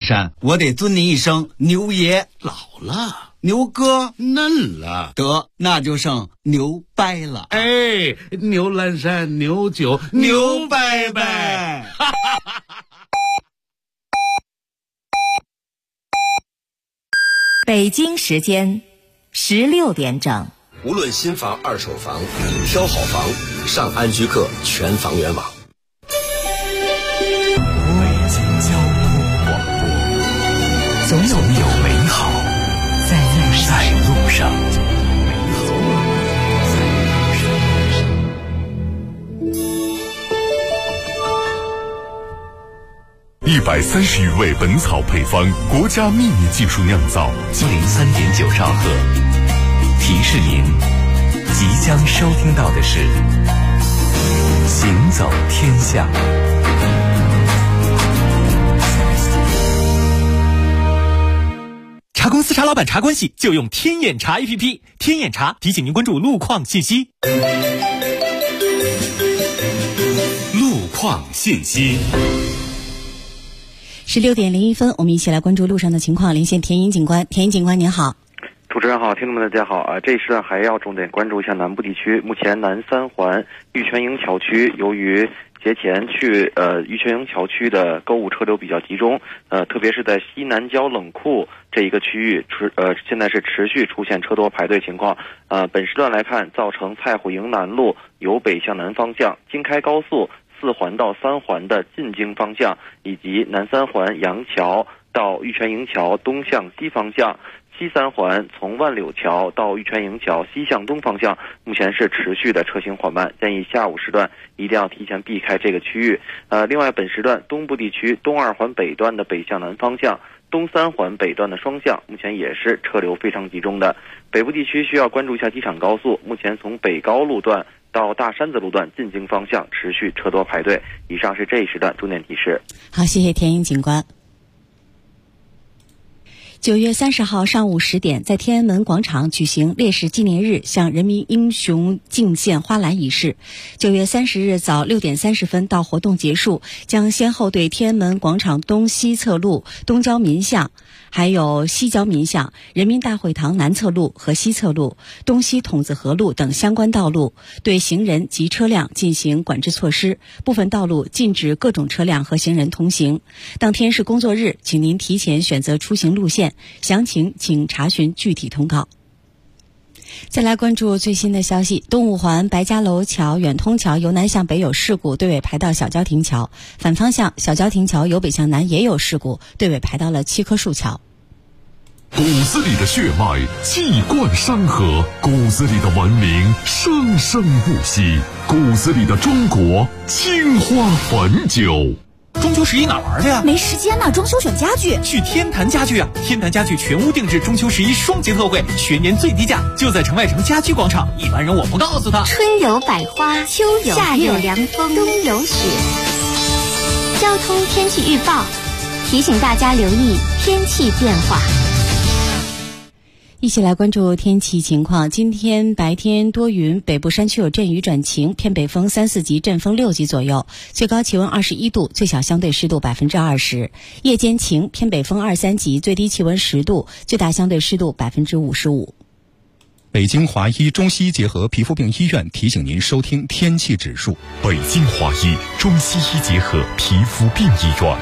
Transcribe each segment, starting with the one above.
山，我得尊你一声牛爷。 老了， 牛哥嫩了， 得那就剩牛掰了。 哎，牛栏山，牛酒，牛掰掰。 北京时间16点整。 无论新房、二手房，挑好房，上安居客全房源网。 北京交通广播，总有美好在路上。130余味本草配方，国家秘密技术酿造，103.9兆赫。提示您，即将收听到的是《行走天下》。 茶公司茶老板茶关系就用天眼查 APP， 天眼查提醒您关注路况信息。 路况信息。 16点01分，我们一起来关注路上的情况。连线田英警官，田英警官您好。 主持人好，听众们大家好这一时段还要重点关注一下南部地区。目前南三环玉泉营桥区，由于节前去玉泉营桥区的购物车流比较集中，特别是在西南郊冷库这一个区域，现在是持续出现车多排队情况。本时段来看，造成蔡虎营南路由北向南方向，京开高速4环到3环的进京方向，以及南三环杨桥到玉泉营桥东向西方向。西三环从万柳桥到玉泉营桥西向东方向，目前是持续的车行缓慢，建议下午时段一定要提前避开这个区域。另外本时段东部地区东2环北段的北向南方向，东3环北段的双向，目前也是车流非常集中的。北部地区需要关注一下机场高速，目前从北高路段到大山子路段进京方向持续车多排队。以上是这一时段重点提示。 好，谢谢田英警官。9月30号上午10点，在天安门广场举行烈士纪念日向人民英雄敬献花篮仪式。9月30日早6点30分到活动结束，将先后对天安门广场东西侧路、东郊民巷，还有西郊民巷、人民大会堂南侧路和西侧路、东西筒子河路等相关道路对行人及车辆进行管制措施，部分道路禁止各种车辆和行人通行。当天是工作日，请您提前选择出行路线，详情请查询具体通告。再来关注最新的消息，东五环白家楼桥远通桥由南向北有事故，队尾排到小郊亭桥，反方向小郊亭桥由北向南也有事故，队尾排到了7棵树桥。 骨子里的血脉气贯山河，骨子里的文明生生不息，骨子里的中国青花汾酒。 中秋11哪玩的呀？ 没时间呢，装修选家具。 去天坛家具啊！天坛家具全屋定制中秋11双节特惠，全年最低价，就在城外城家居广场。一般人我不告诉他。 春有百花，秋有夏有凉风，冬有雪。交通天气预报提醒大家留意天气变化。 一起来关注天气情况。今天白天多云，北部山区有阵雨转晴，偏北风3、4级，阵风6级左右，最高气温21度，最小相对湿度20%。夜间晴，偏北风2、3级，最低气温10度，最大相对湿度55%。 北京华医中西医结合皮肤病医院提醒您收听天气指数。 北京华医中西医结合皮肤病医院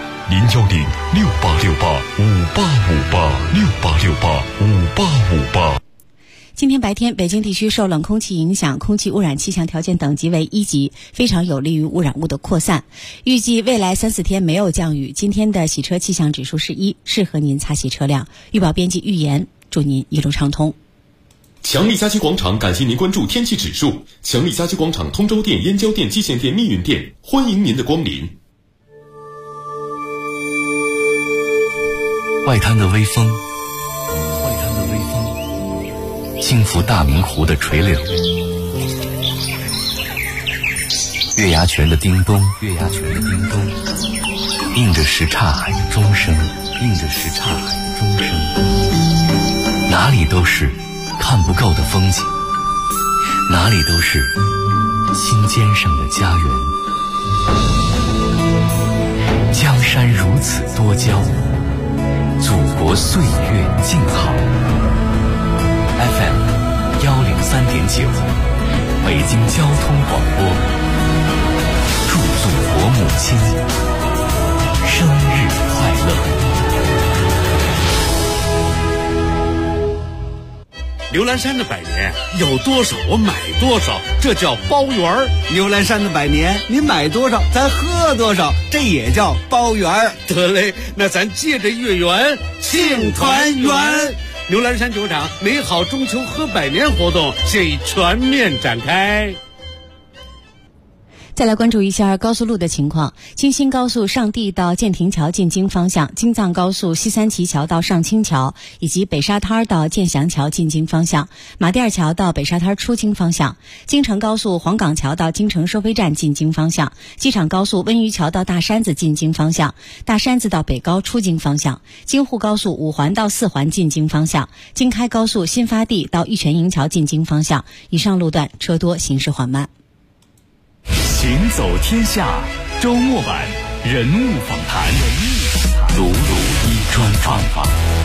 ，01068685858，68685858。 今天白天，北京地区受冷空气影响，空气污染气象条件等级为1级，非常有利于污染物的扩散。预计未来3、4天没有降雨。今天的洗车气象指数是1，适合您擦洗车辆。预报编辑预言，祝您一路畅通。 强力家居广场感谢您关注天气指数。强力家居广场通州店、燕郊店、蓟县店、密云店，欢迎您的光临。 外滩的微风，轻拂大明湖的垂柳，月牙泉的叮咚，映着什刹海的钟声，哪里都是看不够的风景，哪里都是心尖上的家园。江山如此多娇， 岁月静好。FM 103.9，北京交通广播，祝祖国母亲生日快乐。 牛栏山的百年有多少我买多少，这叫包圆儿。 牛栏山的百年，你买多少咱喝多少，这也叫包圆儿。 得嘞，那咱借着月圆庆团圆。牛栏山酒厂美好中秋喝百年活动现已全面展开。 再来关注一下高速路的情况。京新高速上地到建亭桥进京方向，京藏高速西三旗桥到上清桥，以及北沙滩到建祥桥进京方向，马甸桥到北沙滩出京方向，京承高速黄岗桥到京承收费站进京方向，机场高速温榆桥到大山子进京方向，大山子到北高出京方向，京沪高速五环到四环进京方向，京开高速新发地到玉泉营桥进京方向。以上路段车多，行驶缓慢。 行走天下周末版人物访谈，鲁鲁一专访。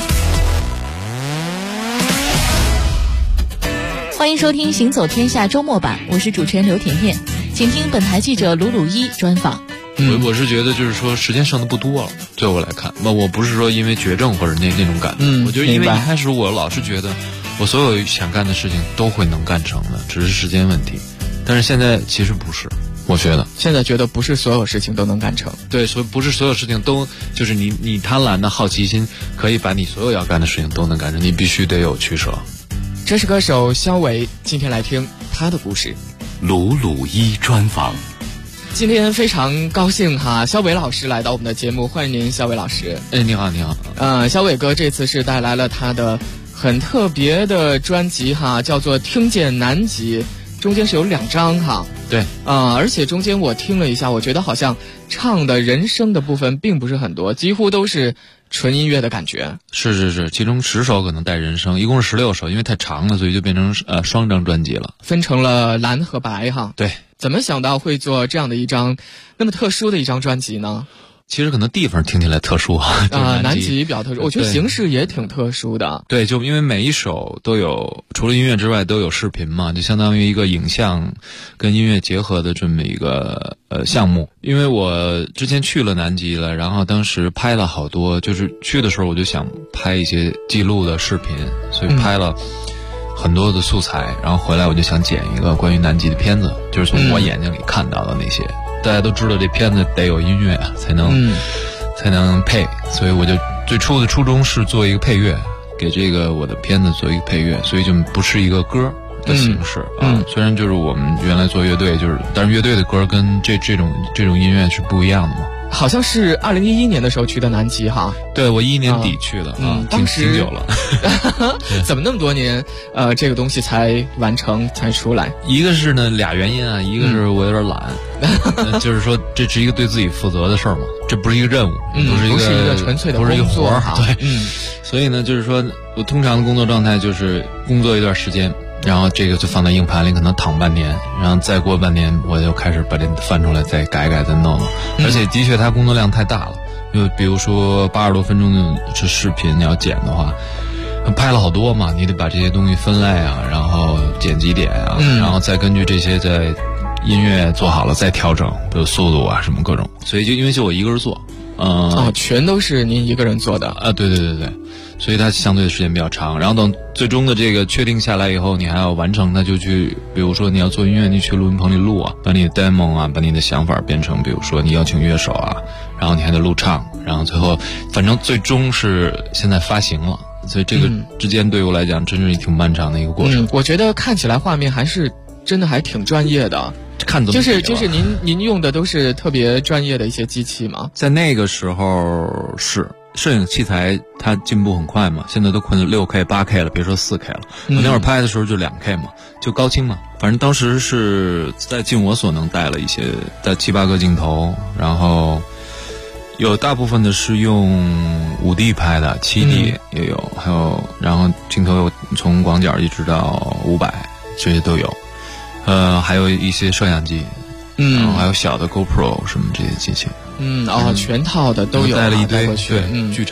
欢迎收听行走天下周末版，我是主持人刘甜甜，请听本台记者鲁鲁一专访。 我是觉得就是说时间剩的不多了，对我来看，我不是说因为绝症或者那种感觉，我觉得因为一开始我老是觉得我所有想干的事情都会能干成的，只是时间问题。但是现在其实不是。我觉得现在觉得不是所有事情都能干成， 对，所以不是所有事情都就是你贪婪的好奇心可以把你所有要干的事情都能干成，你必须得有取舍。 这是歌手肖伟，今天来听他的故事。 鲁鲁一专访。 今天非常高兴哈，肖伟老师来到我们的节目，欢迎您，肖伟老师。 你好，你好。 肖伟哥这次是带来了他的很特别的专辑哈，叫做《听见南极》。中间是有2张哈， 对， 而且中间我听了一下，我觉得好像唱的人声的部分并不是很多，几乎都是纯音乐的感觉。 是，其中10首可能带人声，一共是16首，因为太长了，所以就变成双张专辑了， 分成了蓝和白哈。 对， 怎么想到会做这样的一张那么特殊的一张专辑呢？ 其实可能地方听起来特殊啊， 南极比较特殊，我觉得形式也挺特殊的。 对，就因为每一首都有除了音乐之外都有视频嘛，就相当于一个影像跟音乐结合的这么一个项目。因为我之前去了南极了，然后当时拍了好多，就是去的时候我就想拍一些记录的视频，所以拍了很多的素材，然后回来我就想剪一个关于南极的片子，就是从我眼睛里看到的那些。大家都知道这片子得有音乐才能配，所以我就最初的初衷是做一个配乐，给这个我的片子做一个配乐，所以就不是一个歌的形式虽然就是我们原来做乐队，但是乐队的歌跟这种音乐是不一样的嘛。 好像是2011年的时候去的南极哈。 对，我11年底去的当时挺久了。 怎么那么多年这个东西才完成才出来？ 一个是呢俩原因啊，一个是我有点懒，就是说这是一个对自己负责的事儿嘛，这不是一个任务，不是一个纯粹的不是一个活儿，对， 嗯， 所以呢，就是说我通常的工作状态就是工作一段时间，然后这个就放在硬盘里，可能躺半年，然后再过半年我就开始把这翻出来，再改改，再弄弄。而且的确，它工作量太大了，就比如说80多分钟的这视频，你要剪的话，拍了好多嘛，你得把这些东西分类啊，然后剪辑点啊，然后再根据这些在音乐做好了再调整，比如速度啊什么各种。所以因为就我一个人做， 全都是您一个人做的啊？对，所以它相对的时间比较长。然后等最终的这个确定下来以后，你还要完成，那就去，比如说你要做音乐，你去录音棚里录啊，把你的 demo 啊，把你的想法变成，比如说你邀请乐手啊，然后你还得录唱，然后最后反正最终是现在发行了。所以这个之间对于我来讲真是挺漫长的一个过程。 我觉得看起来画面还是真的还挺专业的。 看就是您用的都是特别专业的一些机器吗？ 在那个时候是摄影器材它进步很快嘛，现在都快6K 8K 了，别说4K 了。我那会儿拍的时候就2K 嘛，就高清嘛。反正当时是在尽我所能带了一些，带7、8个镜头，然后有大部分的是用5D 拍的，7D 也有，还有然后镜头有从广角一直到500，这些都有。还有一些摄像机，然后还有小的 GoPro 什么这些机器， 全套的都有， 带了一堆， 对， 巨沉。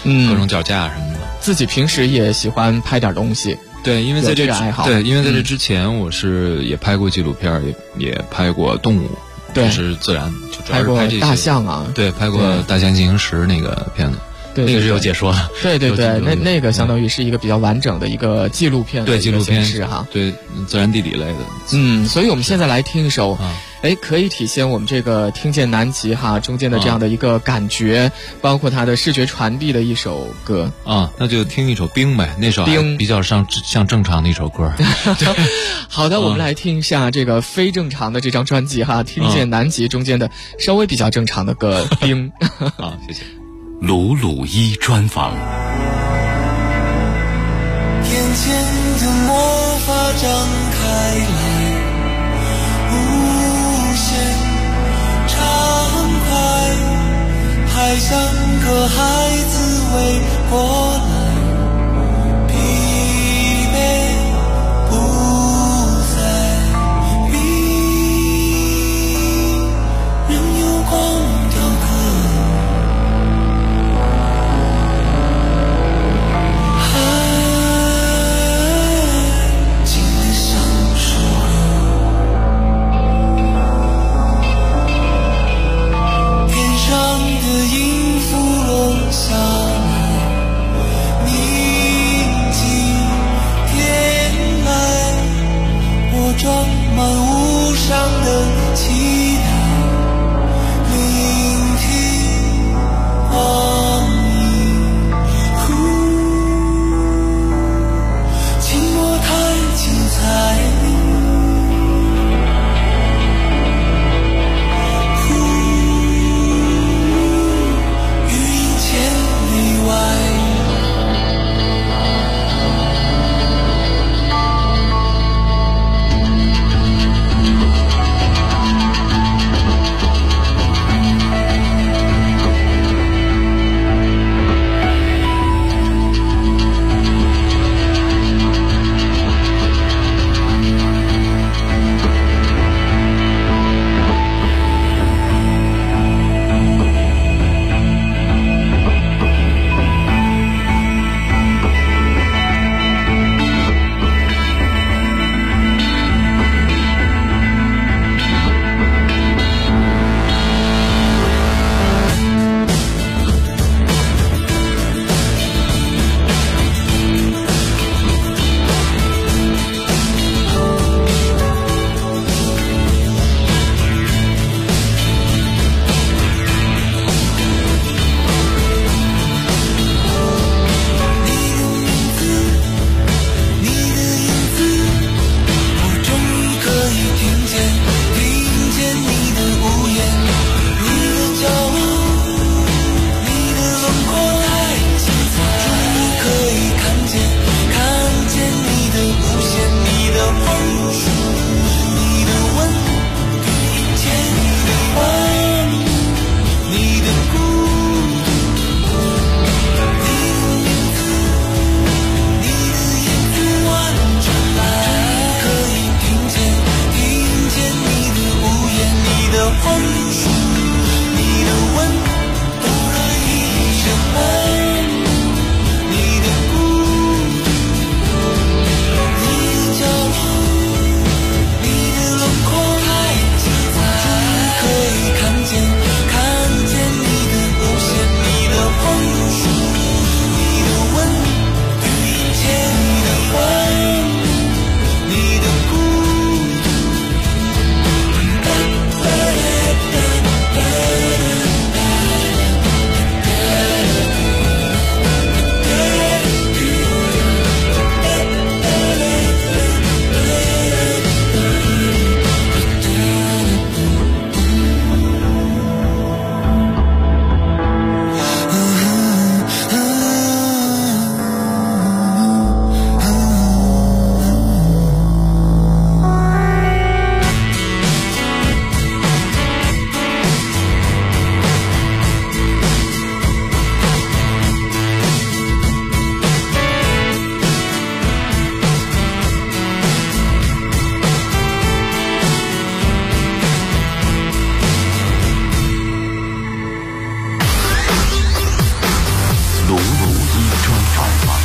各种脚架什么的。 自己平时也喜欢拍点东西。 对，因为在这爱好， 对，因为在这之前，我是也拍过纪录片，也拍过动物， 对， 就是自然，就主要拍过是拍这些大象啊， 对，拍过《大象进行时》那个片子。 对， 那个是有解说的。 对，那个相当于是一个比较完整的一个纪录片的纪录片是哈。 对，自然地理类的。所以我们现在来听一首，可以体现我们这个听见南极哈中间的这样的一个感觉，包括它的视觉传递的一首歌啊，那就听一首《冰》呗，那首还比较像正常的一首歌。 好的，我们来听一下这个非正常的这张专辑哈，听见南极中间的稍微比较正常的歌《冰》。 啊，谢谢。 鲁鲁一专访。 眼前的魔法张开来，无限畅快，还像个孩子围过来，疲惫不再比任由光雕刻。下来， 专访。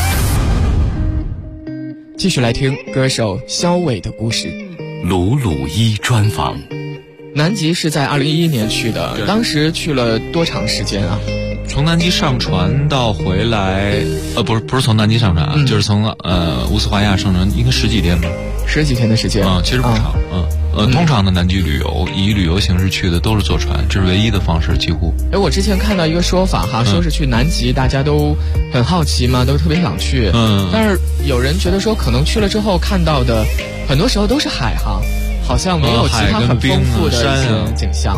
继续来听歌手肖伟的故事。 鲁鲁一专访。 南极是在2011年去的，当时去了多长时间啊？ 从南极上船到回来，不是从南极上船啊，就是从乌斯怀亚上船，应该10几天吧 ，10几天的时间啊，其实不长。通常的南极旅游以旅游形式去的都是坐船，这是唯一的方式，几乎。 我之前看到一个说法哈，说是去南极大家都很好奇嘛，都特别想去。但是有人觉得说，可能去了之后看到的很多时候都是海哈，好像没有其他很丰富的一些景象。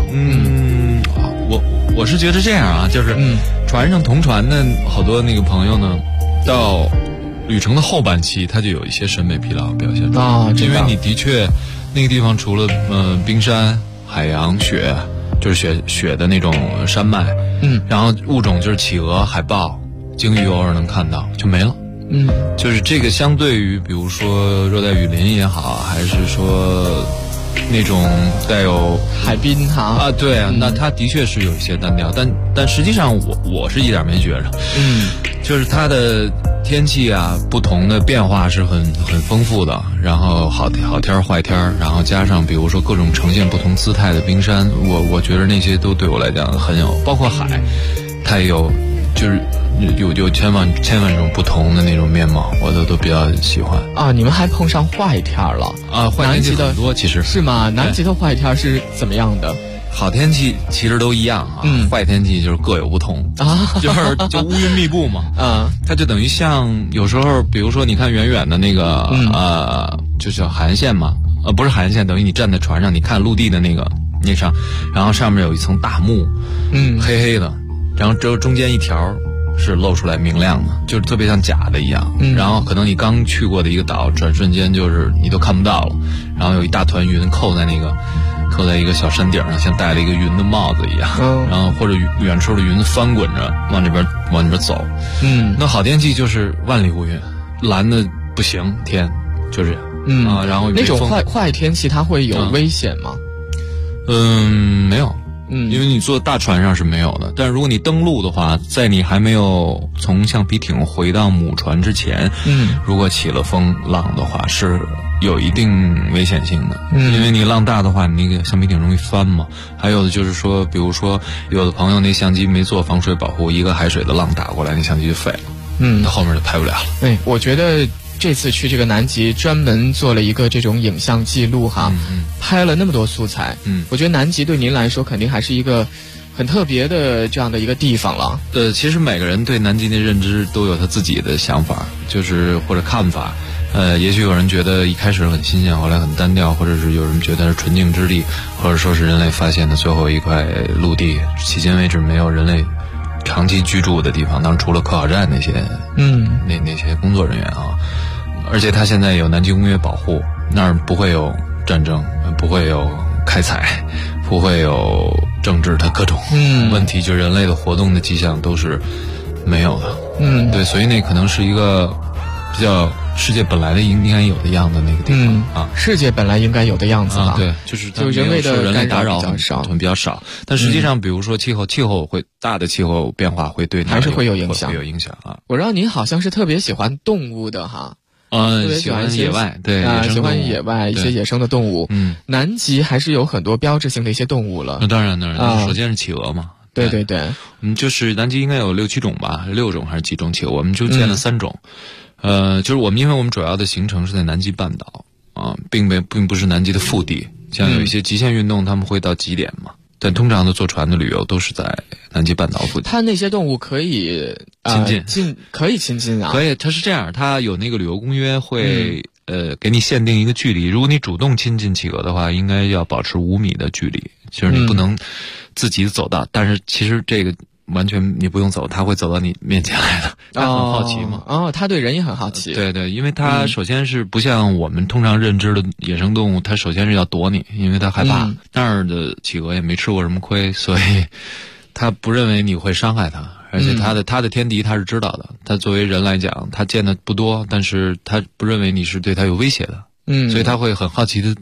我是觉得这样啊，就是船上同船的好多那个朋友呢，到旅程的后半期，他就有一些审美疲劳表现出来因为你的确那个地方除了冰山、海洋、雪，就是雪的那种山脉，然后物种就是企鹅、海豹、鲸鱼偶尔能看到，就没了。就是这个相对于比如说热带雨林也好，还是说那种带有海滨哈对啊，那它的确是有一些单调，但实际上我是一点没觉着，就是它的天气啊，不同的变化是很丰富的，然后好天坏天，然后加上比如说各种呈现不同姿态的冰山，我觉得那些都对我来讲很有，包括海，它也有就是有千万种不同的那种面貌，我都比较喜欢啊。你们还碰上坏天了啊？坏天气很多，其实是吗？南极的坏天是怎么样的？ 好天气其实都一样啊，坏天气就是各有不同啊， 就乌云密布嘛，它就等于像有时候，比如说你看远远的那个就叫海岸线嘛，不是海岸线，等于你站在船上，你看陆地的那上，然后上面有一层大幕，黑黑的，然后只有中间一条是露出来明亮的，就是特别像假的一样。然后可能你刚去过的一个岛，转瞬间就是你都看不到了，然后有一大团云扣在一个小山顶上，像戴了一个云的帽子一样，然后或者远处的云翻滚着往这边走。那好天气就是万里无云，蓝的不行，天就这样。然后那种坏天气它会有危险吗？ 没有。因为你坐大船上是没有的，但是如果你登陆的话，在你还没有从橡皮艇回到母船之前，如果起了风浪的话，是有一定危险性的。因为你浪大的话，你那个橡皮艇容易翻嘛。还有的就是说，比如说有的朋友那相机没做防水保护，一个海水的浪打过来，那相机就废了，它后面就拍不了了。 我觉得这次去这个南极专门做了一个这种影像记录哈，拍了那么多素材。我觉得南极对您来说肯定还是一个很特别的这样的一个地方了。 其实每个人对南极的认知都有他自己的想法，就是或者看法。也许有人觉得一开始很新鲜，后来很单调，或者是有人觉得是纯净之地，或者说是人类发现的最后一块陆地，迄今为止没有人类长期居住的地方，当然除了科考站那些那些工作人员啊。而且它现在有南极公约保护，那儿不会有战争，不会有开采，不会有政治的各种问题，就人类的活动的迹象都是没有的。对，所以那可能是一个比较世界本来的应该有的样子那个地方世界本来应该有的样子对，就是人类的打扰比较少。但实际上，比如说气候会大的气候变化会对还是会有影响， 啊。 我知道您好像是特别喜欢动物的哈。特别喜欢野外，对喜欢野外一些野生的动物。南极还是有很多标志性的一些动物了。 那当然，首先是企鹅嘛。 对， 就是南极应该有6、7种吧，6种还是几种企鹅，我们就见了3种。就是因为我们主要的行程是在南极半岛啊，并不是南极的腹地，像有一些极限运动他们会到极点嘛。但通常的坐船的旅游都是在南极半岛附近。 它那些动物可以可以亲近啊？ 可以，它是这样，它有那个旅游公约会给你限定一个距离，如果你主动亲近企鹅的话，应该要保持5米的距离，就是你不能自己走到。但是其实这个完全你不用走，它会走到你面前来的。它很好奇嘛。 它对人也很好奇。 对，因为它首先是不像我们通常认知的野生动物，它首先是要躲你，因为它害怕。那儿的企鹅也没吃过什么亏，所以它不认为你会伤害它。而且它的天敌它是知道的，它作为人来讲，它见的不多，但是它不认为你是对它有威胁的。所以它会很好奇的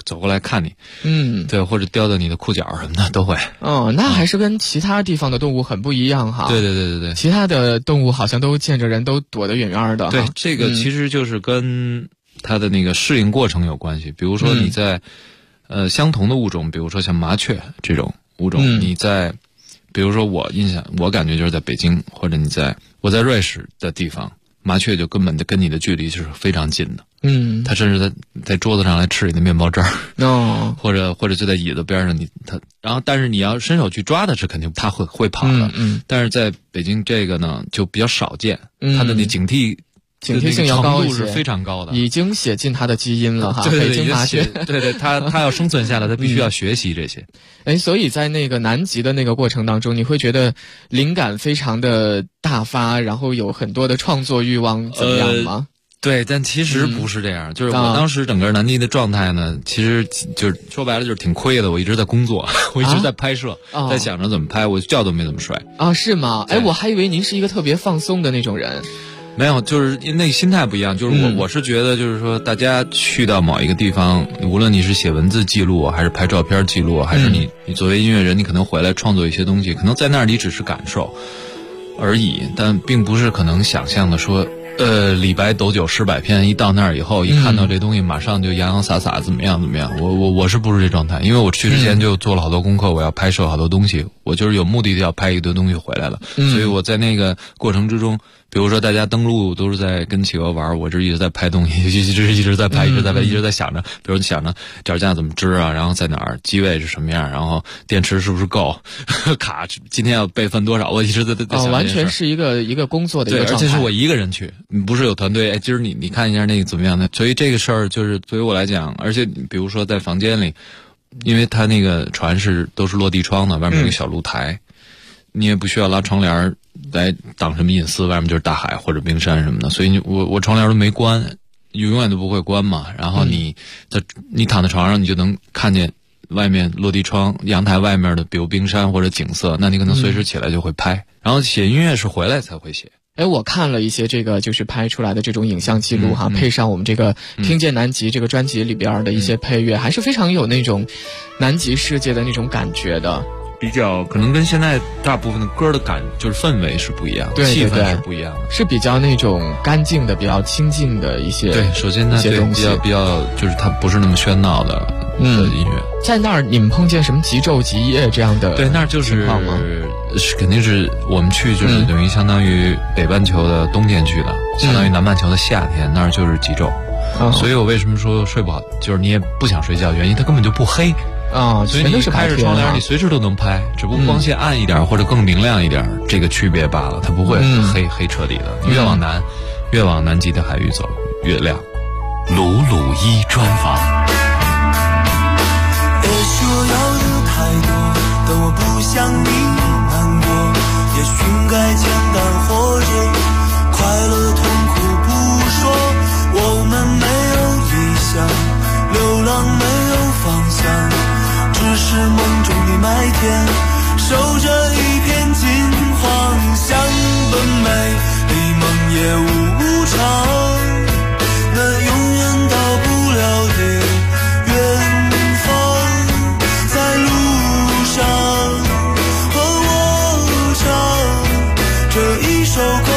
走过来看你，对，或者叼到你的裤脚什么的都会。 哦，那还是跟其他地方的动物很不一样哈。 对， 其他的动物好像都见着人都躲得远远的。 对，这个其实就是跟它的那个适应过程有关系。比如说你在相同的物种，比如说像麻雀这种物种，你在比如说我感觉就是在北京，或者我在瑞士的地方，麻雀就根本跟你的距离就是非常近的。它甚至在桌子上来吃你的面包渣儿，或者就在椅子边上然后但是你要伸手去抓它是肯定它会跑的。但是在北京这个呢就比较少见，它的那警惕性要高一些， 程度是非常高的， 已经写进它的基因了哈。 对， 北京麻雀， 对，它要生存下来，它必须要学习这些。 所以在那个南极的那个过程当中，你会觉得灵感非常的大发，然后有很多的创作欲望，怎么样吗？ 对，但其实不是这样，就是我当时整个南极的状态呢，其实就是说白了就是挺亏的，我一直在工作，我一直在拍摄，在想着怎么拍，我觉都没怎么睡啊。是吗？我还以为您是一个特别放松的那种人。 没有，就是那心态不一样。就是我是觉得，就是说，大家去到某一个地方，无论你是写文字记录，还是拍照片记录，还是你作为音乐人，你可能回来创作一些东西，可能在那儿你只是感受而已，但并不是可能想象的说，李白斗酒诗百篇，一到那儿以后，一看到这东西，马上就洋洋洒洒怎么样。我是不是这状态？因为我去之前就做了好多功课，我要拍摄好多东西，我就是有目的的要拍一堆东西回来了。所以我在那个过程之中，比如说大家登陆都是在跟企鹅玩，我这一直在拍东西，一直在拍，一直在想着，比如想着脚架怎么支啊，然后在哪儿，机位是什么样，然后电池是不是够，卡今天要备份多少，我一直在想。 完全是一个工作的一个状态。 对，而且是我一个人去，不是有团队。今儿你看一下那个怎么样的，所以这个事儿就是对于我来讲，而且比如说在房间里，因为它那个船都是落地窗的，外面有个小露台，你也不需要拉窗帘来挡什么隐私，外面就是大海或者冰山什么的，所以我窗帘都没关，永远都不会关嘛。然后你躺在床上，你就能看见外面落地窗阳台外面的比如冰山或者景色，那你可能随时起来就会拍。然后写音乐是回来才会写。 我看了一些这个就是拍出来的这种影像记录哈，配上我们这个听见南极这个专辑里边的一些配乐，还是非常有那种南极世界的那种感觉的。 比较可能跟现在大部分的歌的就是氛围是不一样的，气氛是不一样的， 是比较那种干净的、比较清静的一些。 对，首先它比较就是它不是那么喧闹的音乐。 在那儿你们碰见什么极昼极夜这样的？ 对，那儿就是肯定是我们去就是等于相当于北半球的冬天去的，相当于南半球的夏天，那儿就是极昼。所以我为什么说睡不好，就是你也不想睡觉，原因它根本就不黑。所以你开着窗帘，你随时都能拍，只不过光线暗一点或者更明亮一点，这个区别罢了，它不会黑彻底的。越往南极的海域走，越亮。 鲁鲁一专访。 也许我要的太多，但我不想你难过。也许应该简单活着，快乐痛苦不说。我们没有理想，流浪没有方向，只是梦中的麦田，守着一片金黄。想奔美，离梦也无常，那永远到不了的远方，在路上和我唱这一首歌。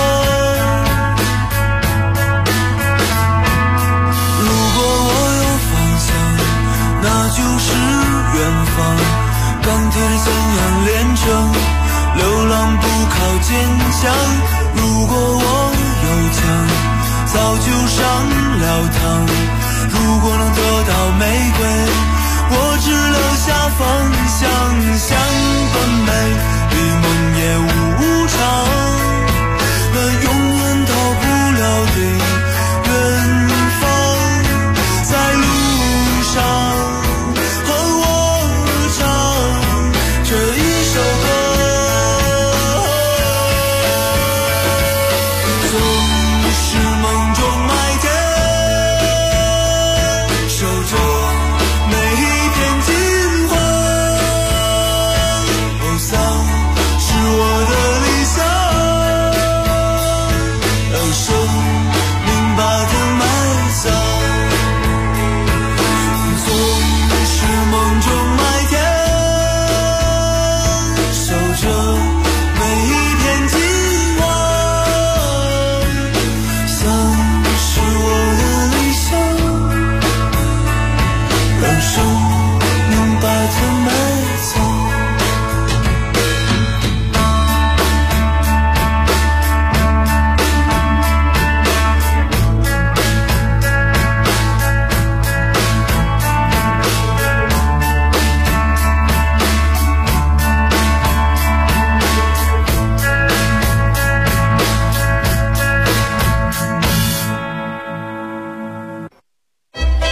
如果我有方向，那就是远方，钢铁的信仰炼成，流浪不靠坚强。如果我有枪，早就上了膛。如果能得到玫瑰，我只留下方向。想奔美，离梦也无常，那永远到不了的远方，在路上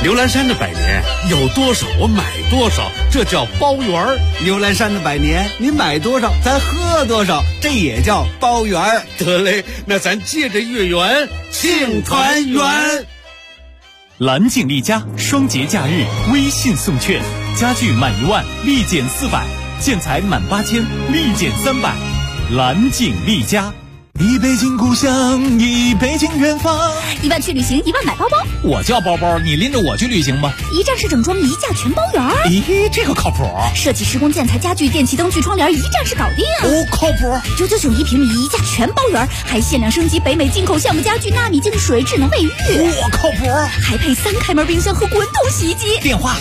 牛栏山的百年有多少我买多少，这叫包圆儿。 牛栏山的百年，你买多少咱喝多少，这也叫包圆儿。 得嘞，那咱借着月圆庆团圆。 蓝景丽家双节假日微信送券，家具满1万立减400，建材满8000立减300。蓝景丽家。 一北京故乡，一北京远方。 1万去旅行，1万买包包。 我叫包包，你拎着我去旅行吧。 一站式整装，一价全包圆。 咦，这个靠谱。 设计施工建材家具电器灯具窗帘一站式搞定。 哦，靠谱。 9991平米，一价全包圆，还限量升级北美进口橡木家具纳米净水智能卫浴。 我靠谱。 还配3开门冰箱和滚筒洗衣机。 电话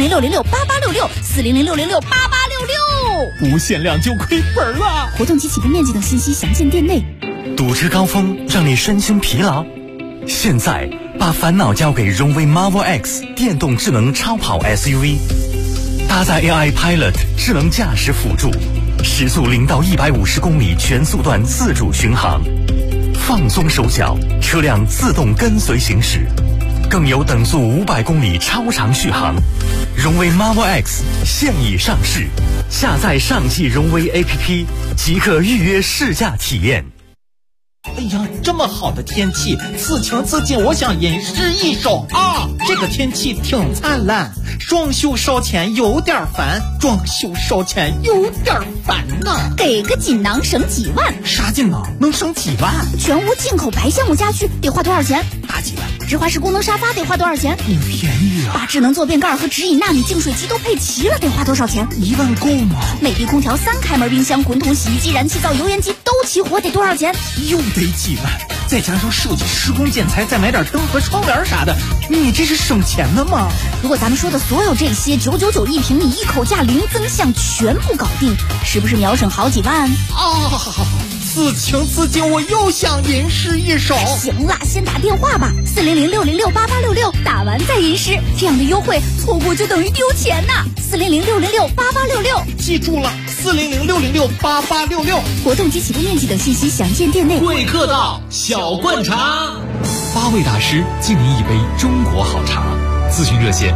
400-606-8866，400-606-8866。 不限量就亏本了。 活动及起步面积等信息详见店内。 堵车高峰让你身心疲劳，现在把烦恼交给荣威 Marvel X 电动智能超跑 SUV， 搭载 AI Pilot 智能驾驶辅助，时速0到150公里全速段自主巡航，放松手脚，车辆自动跟随行驶，更有等速500公里超长续航。荣威 Marvel X 现已上市，下载上汽荣威 APP 即可预约试驾体验。 哎呀，这么好的天气，此情此景，我想吟诗一首啊！这个天气挺灿烂，装修烧钱有点烦，装修烧钱有点烦呐。 给个锦囊省几万。 啥锦囊能省几万？ 全屋进口白橡木家具得花多少钱？ 大几万。 直滑式功能沙发得花多少钱？ 不便宜啊。 把智能坐便盖和直饮纳米净水机都配齐了，得花多少钱 ？1万够吗？ 美的空调3开门冰箱、滚筒洗衣机、燃气灶、油烟机都齐活，得多少钱？ 又得几万，再加上设计、施工、建材，再买点灯和窗帘啥的，你这是省钱的吗？ 如果咱们说的所有这些9991平米，一口价零增项，全部搞定，是不是秒省好几万？ 此情此景，我又想吟诗一首。 行了，先打电话吧，400-606-8866，打完再吟诗，这样的优惠错过就等于丢钱呐。400-606-8866， 记住了，400-606-8866。 活动及起步面积等信息详见店内。 贵客到，小灌茶，8位大师敬您一杯中国好茶。咨询热线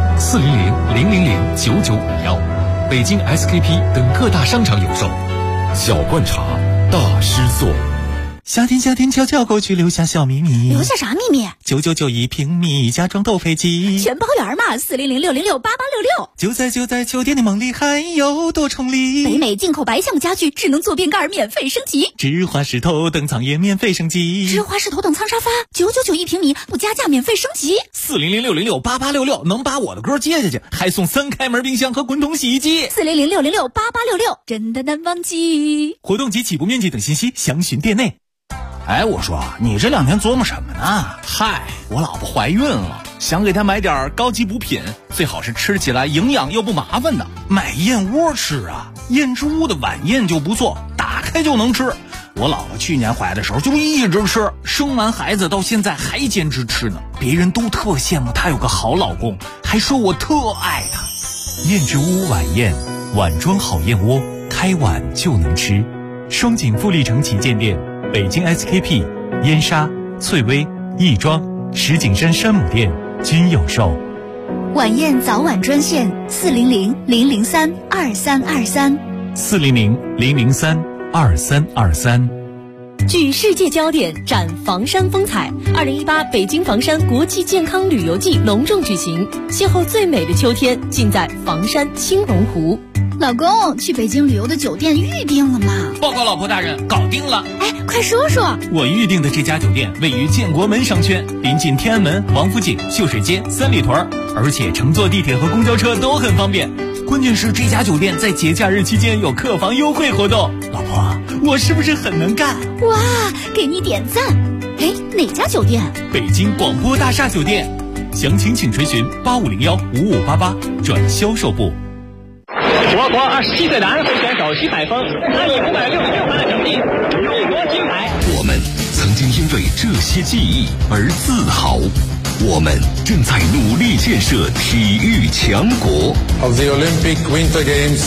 400-000-9951，北京 SKP 等各大商场有售。 小灌茶。大师座， 夏天悄悄过去，留下小秘密。 留下啥秘密 ？9991平米，家装都配齐， 全包圆嘛。400-606-8866， 就在秋天的梦里，还有多重礼。 北美进口白橡木家具，智能坐便盖免费升级， 直滑式头等舱也免费升级， 直滑式头等舱沙发9991平米，不加价免费升级。 400-606-8866，能把我的歌接下去，还送3开门冰箱和滚筒洗衣机。 400-606-8866，真的难忘记。 活动及起步面积等信息详询店内。 哎，我说你这2天琢磨什么呢？ 嗨，我老婆怀孕了，想给她买点高级补品，最好是吃起来营养又不麻烦的。 买燕窝吃啊，燕之屋的晚宴就不错，打开就能吃。我老婆去年怀的时候就一直吃，生完孩子到现在还坚持吃呢。别人都特羡慕她有个好老公，还说我特爱她。燕之屋晚宴，碗装好燕窝，开碗就能吃。双井富力城旗舰店，北京 SKP、燕莎、翠微、亦庄、石景山山姆店均有售。 晚宴早晚专线400-003-2323。 400-003-2323。 聚世界焦点，展房山风采。2018北京房山国际健康旅游季隆重举行，邂逅最美的秋天，尽在房山青龙湖。 老公，去北京旅游的酒店预定了吗？ 报告老婆大人，搞定了。 哎，快说说。 我预定的这家酒店位于建国门商圈，临近天安门、王府井、秀水街、三里屯，而且乘坐地铁和公交车都很方便。关键是这家酒店在节假日期间有客房优惠活动。老婆，我是不是很能干？ 哇，给你点赞。哎，哪家酒店？ 北京广播大厦酒店。详情请垂询8501-5588转销售部。 我国27岁男会选手徐海峰，他以566分的成绩勇夺金牌。 我们曾经因为这些记忆而自豪，我们正在努力建设体育强国。 Of the Olympic Winter Games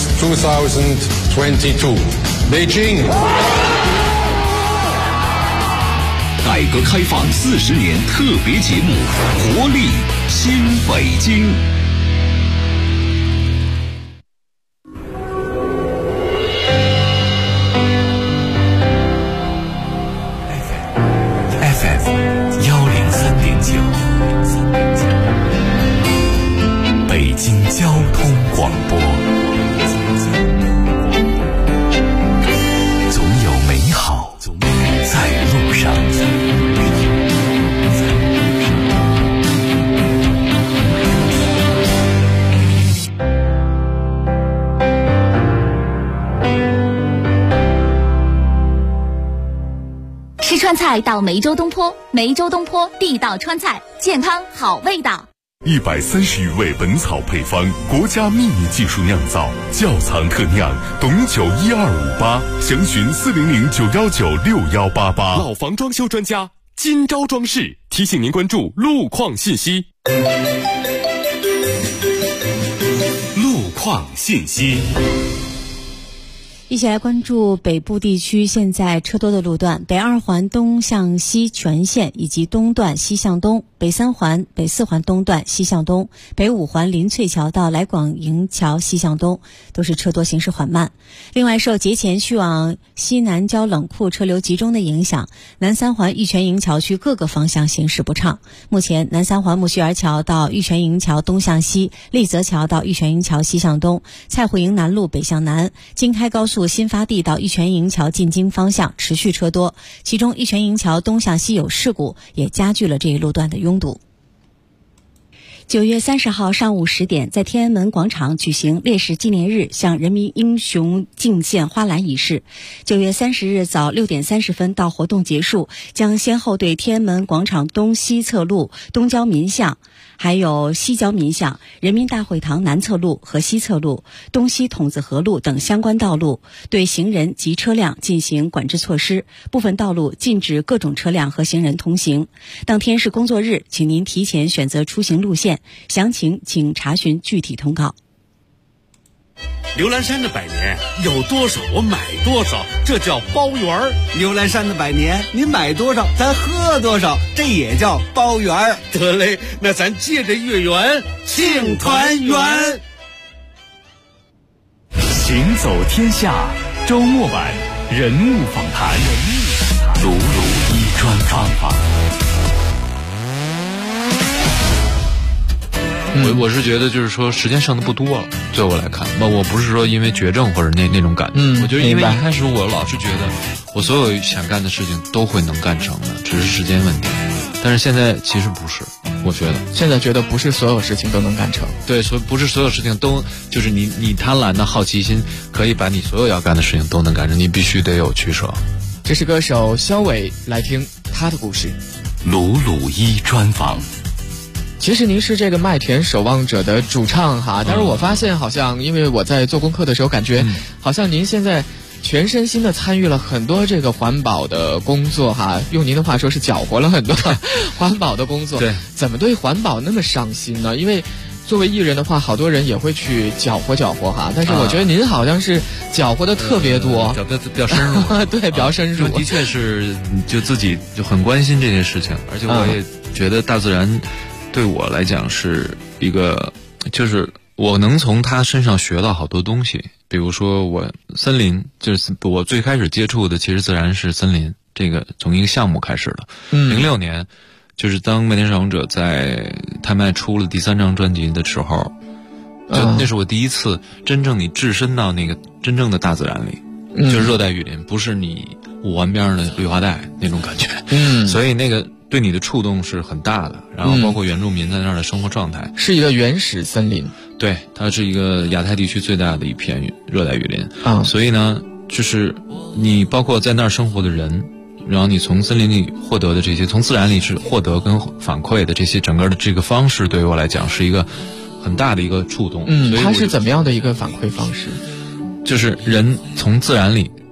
2022, Beijing. 改革开放40年特别节目《活力新北京》。 北京交通广播，总有美好在路上。 吃川菜到梅州东坡，梅州东坡地道川菜，健康好味道。 130余味本草配方，国家秘密技术酿造，窖藏特酿，董酒1258，详询400-919-6188。 老房装修专家金招装饰提醒您关注路况信息。 路况信息。 一起来关注北部地区现在车多的路段：北2环东向西全线以及东段西向东，北3环、北4环东段西向东，北5环林翠桥到来广营桥西向东，都是车多行驶缓慢。另外，受节前去往西南郊冷库车流集中的影响，南3环玉泉营桥区各个方向行驶不畅。目前，南3环木樨园桥到玉泉营桥东向西，丽泽桥到玉泉营桥西向东，蔡湖营南路北向南，京开高速新发地到玉泉营桥进京方向持续车多，其中玉泉营桥东向西有事故，也加剧了这一路段的拥堵。9月30号上午10点，在天安门广场举行烈士纪念日向人民英雄敬献花篮仪式。9月30日早6点30分到活动结束，将先后对天安门广场东西侧路、东郊民巷，还有西郊民巷、人民大会堂南侧路和西侧路、东西筒子河路等相关道路对行人及车辆进行管制措施，部分道路禁止各种车辆和行人通行。当天是工作日，请您提前选择出行路线，详情请查询具体通告。 牛栏山的百年有多少我买多少，这叫包圆儿。 牛栏山的百年，你买多少咱喝多少，这也叫包圆儿。 得嘞，那咱借着月圆庆团圆。 行走天下，周末版人物访谈，鲁一专访。 我是觉得就是说时间剩的不多了，对我来看，我不是说因为绝症或者那种感觉，我觉得因为一开始我老是觉得我所有想干的事情都会能干成的，只是时间问题。但是现在其实不是，我觉得现在觉得不是所有事情都能干成。 对，所以不是所有事情都就是你贪婪的好奇心可以把你所有要干的事情都能干成，你必须得有取舍。 这是歌手肖伟，来听他的故事。 鲁一专访。 其实您是这个麦田守望者的主唱哈，但是我发现好像因为我在做功课的时候感觉好像您现在全身心的参与了很多这个环保的工作哈，用您的话说是搅和了很多环保的工作。 对， 怎么对环保那么上心呢？因为作为艺人的话，好多人也会去搅和哈，但是我觉得您好像是搅和的特别多， 搅得比较深入。 对，比较深入。 的确是就自己就很关心这件事情，而且我也觉得大自然对我来讲是一个，就是我能从他身上学到好多东西。比如说我森林，就是我最开始接触的其实自然是森林，这个从一个项目开始的。06年就是当麦田守望者在泰麦出了第3张专辑的时候，就那是我第一次真正你置身到那个真正的大自然里，就是热带雨林，不是你5环边的绿化带那种感觉。所以那个对你的触动是很大的，然后包括原住民在那儿的生活状态， 是一个原始森林。 对，它是一个亚太地区最大的一片热带雨林。所以呢，就是你包括在那儿生活的人，然后你从森林里获得的这些，从自然里是获得跟反馈的这些整个的这个方式，对于我来讲是一个很大的一个触动。 它是怎么样的一个反馈方式？ 就是人从自然里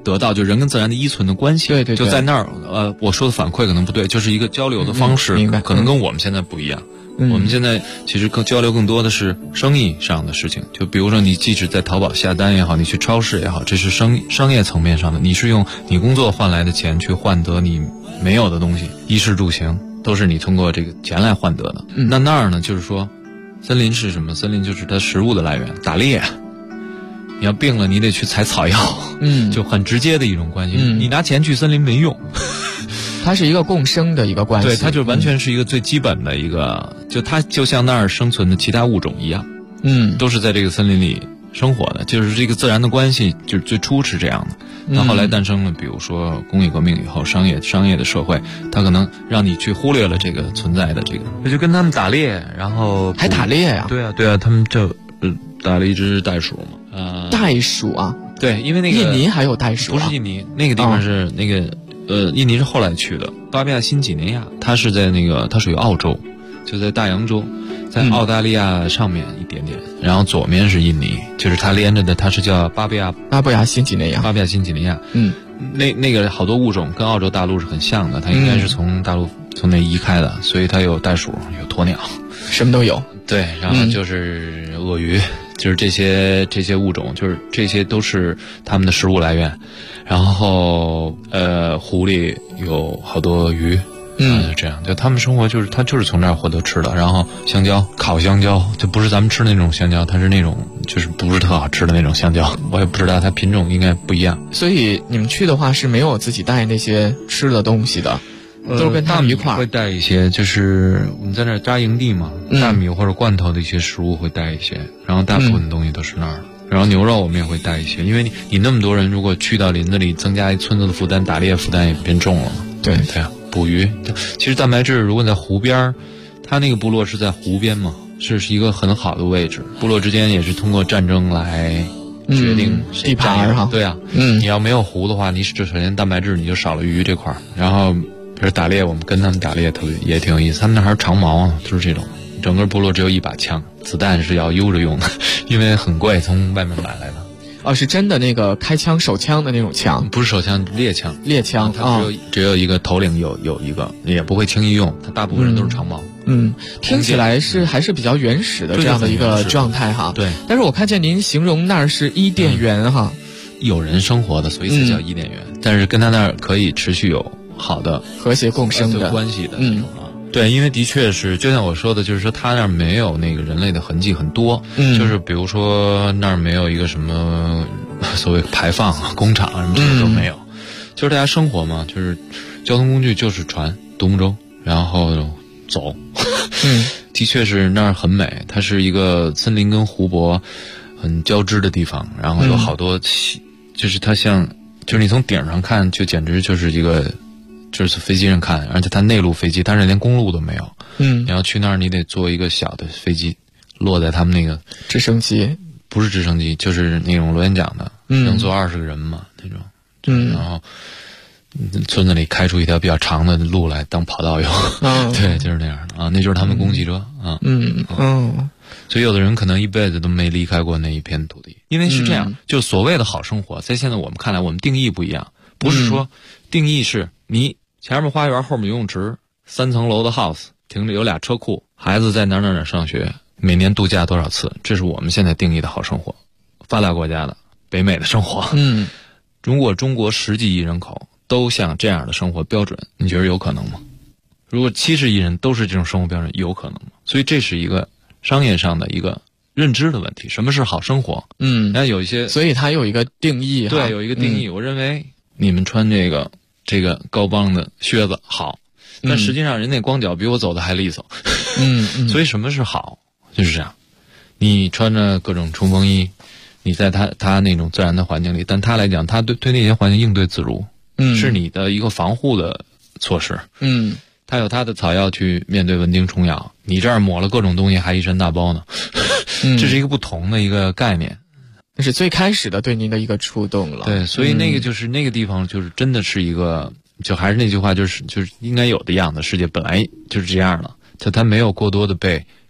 得到就人跟自然的依存的关系。 对， 就在那儿，我说的反馈可能不对，就是一个交流的方式， 明白？ 可能跟我们现在不一样。我们现在其实交流更多的是生意上的事情，就比如说你即使在淘宝下单也好，你去超市也好，这是商业层面上的，你是用你工作换来的钱去换得你没有的东西，衣食住行都是你通过这个钱来换得的。那儿呢，就是说森林是什么？森林就是它食物的来源，打猎。你要病了，你得去采草药，就很直接的一种关系。你拿钱去森林没用， 它是一个共生的一个关系。 对，它就完全是一个最基本的一个，就它就像那儿生存的其他物种一样，都是在这个森林里生活的，就是这个自然的关系，就是最初是这样的。那后来诞生了，比如说工业革命以后，商业的社会，它可能让你去忽略了这个存在的这个，那就跟他们打猎，然后还打猎呀？ 对啊，他们就打了一只袋鼠嘛。 袋鼠啊， 对，因为那个印尼还有袋鼠， 不是印尼那个地方是那个印尼是后来去的，巴布亚新几内亚，它是在那个它属于澳洲，就在大洋洲，在澳大利亚上面一点点，然后左面是印尼，就是它连着的，它是叫巴布亚新几内亚。那个好多物种跟澳洲大陆是很像的，它应该是从大陆从那移开的，所以它有袋鼠，有鸵鸟， 什么都有。 对，然后就是鳄鱼。就是这些物种，就是这些都是它们的食物来源。然后湖里有好多鱼，就这样，就他们生活就是它就是从这儿获得吃的。然后香蕉，烤香蕉，就不是咱们吃的那种香蕉，它是那种就是不是特好吃的那种香蕉，我也不知道它品种应该不一样。 所以你们去的话是没有自己带那些吃的东西的。都是跟他们一块会带一些，就是我们在那儿扎营地嘛，大米或者罐头的一些食物会带一些，然后大部分东西都是那儿的。然后牛肉我们也会带一些，因为你那么多人，如果去到林子里，增加一村子的负担，打猎负担也变重了嘛。 对啊，捕鱼，其实蛋白质如果在湖边，它那个部落是在湖边嘛，是一个很好的位置，部落之间也是通过战争来决定地盘哈。 对啊，你要没有湖的话，你首先蛋白质你就少了鱼这块，然后。比如打猎，我们跟他们打猎也挺有意思。他们那还是长矛啊，就是这种。整个部落只有一把枪，子弹是要悠着用的，因为很贵，从外面买来的。 哦，是真的那个开枪手枪的那种枪？ 不是手枪，猎枪。 它只有一个头领有一个，也不会轻易用。它大部分人都是长矛。 听起来还是比较原始的这样的一个状态哈。 对。 但是我看见您形容那儿是伊甸园哈， 有人生活的，所以才叫伊甸园。但是跟他那儿可以持续有好的和谐共生的关系的这种对，因为的确是就像我说的，就是说他那儿没有那个人类的痕迹很多，就是比如说那儿没有一个什么所谓排放工厂什么都没有，就是大家生活嘛，就是交通工具就是船、独木舟，然后走。的确是那儿很美，它是一个森林跟湖泊很交织的地方，然后有好多就是它像就是你从顶上看就简直就是一个就是飞机上看，而且它内陆飞机，但是连公路都没有。你要去那儿，你得坐一个小的飞机，落在他们那个直升机， 不是直升机，就是那种螺旋桨的，能坐20个人嘛那种。然后村子里开出一条比较长的路来当跑道用。对，就是那样的啊，那就是他们供给者啊。所以有的人可能一辈子都没离开过那一片土地，因为是这样，就所谓的好生活，在现在我们看来，我们定义不一样，不是说定义是你前面花园，后面游泳池，3层楼的 house， 停着有2车库，孩子在哪儿上学，每年度假多少次，这是我们现在定义的好生活。发达国家的北美的生活，如果中国10几亿人口都像这样的生活标准，你觉得有可能吗？如果70亿人都是这种生活标准，有可能吗？所以这是一个商业上的一个认知的问题。什么是好生活？那有一些， 所以它有一个定义。 对，有一个定义。我认为你们穿这个高帮的靴子好，但实际上人那光脚比我走的还利索。所以什么是好？就是这样，你穿着各种冲锋衣，你在他那种自然的环境里，但他来讲，他对那些环境应对自如，是你的一个防护的措施。他有他的草药去面对蚊叮虫咬，你这儿抹了各种东西还一身大包呢。这是一个不同的一个概念。 这是最开始的对您的一个触动了。 对，所以那个就是那个地方就是真的是一个，就还是那句话，就是应该有的样子。世界本来就是这样的，就它没有过多的被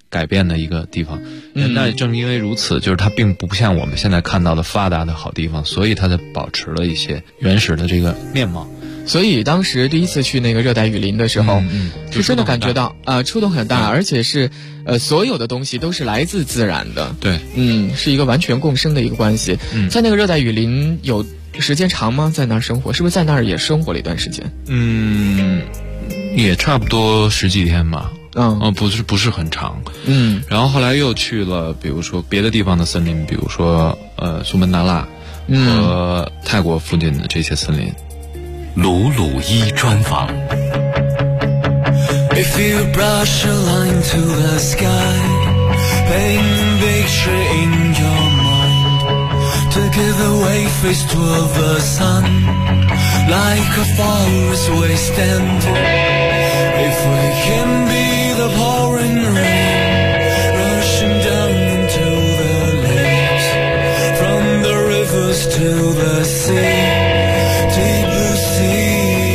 改变的一个地方。那正因为如此，就是它并不像我们现在看到的发达的好地方，所以它才保持了一些原始的这个面貌。 所以当时第一次去那个热带雨林的时候，是真的感觉到触动很大，而且是所有的东西都是来自自然的。 对， 是一个完全共生的一个关系。在那个热带雨林有时间长吗？在那儿生活，是不是在那儿也生活了一段时间？ 也差不多10几天吧。不是很长。然后后来又去了，比如说别的地方的森林，比如说苏门答腊和泰国附近的这些森林。 鲁鲁伊专访。 If you brush a line to the sky, paint a picture in your mind, to give away face to the sun, like a forest wasteland. If we can be the pouring rain, rushing down into the lakes, from the rivers to the sea, deep blue sea.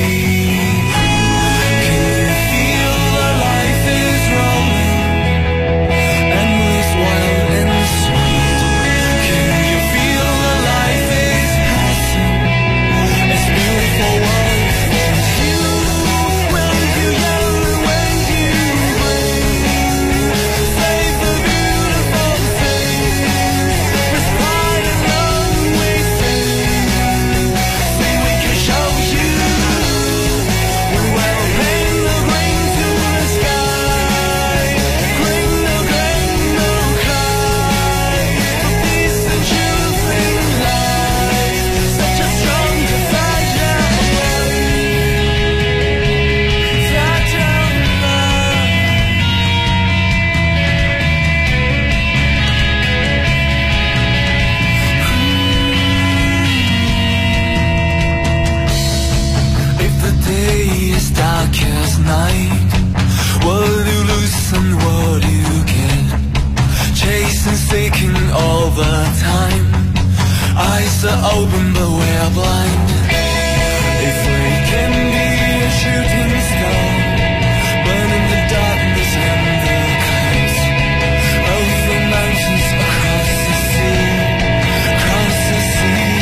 Open but we're blind. If we can be a shooting star, burn in the darkness and the clouds, over the mountains, across the sea, across the sea.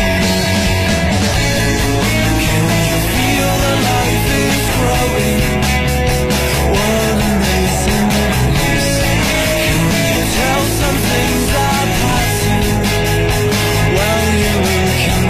Can you feel that life is growing? What amazing bliss. Can you tell some things are passing? Well, you can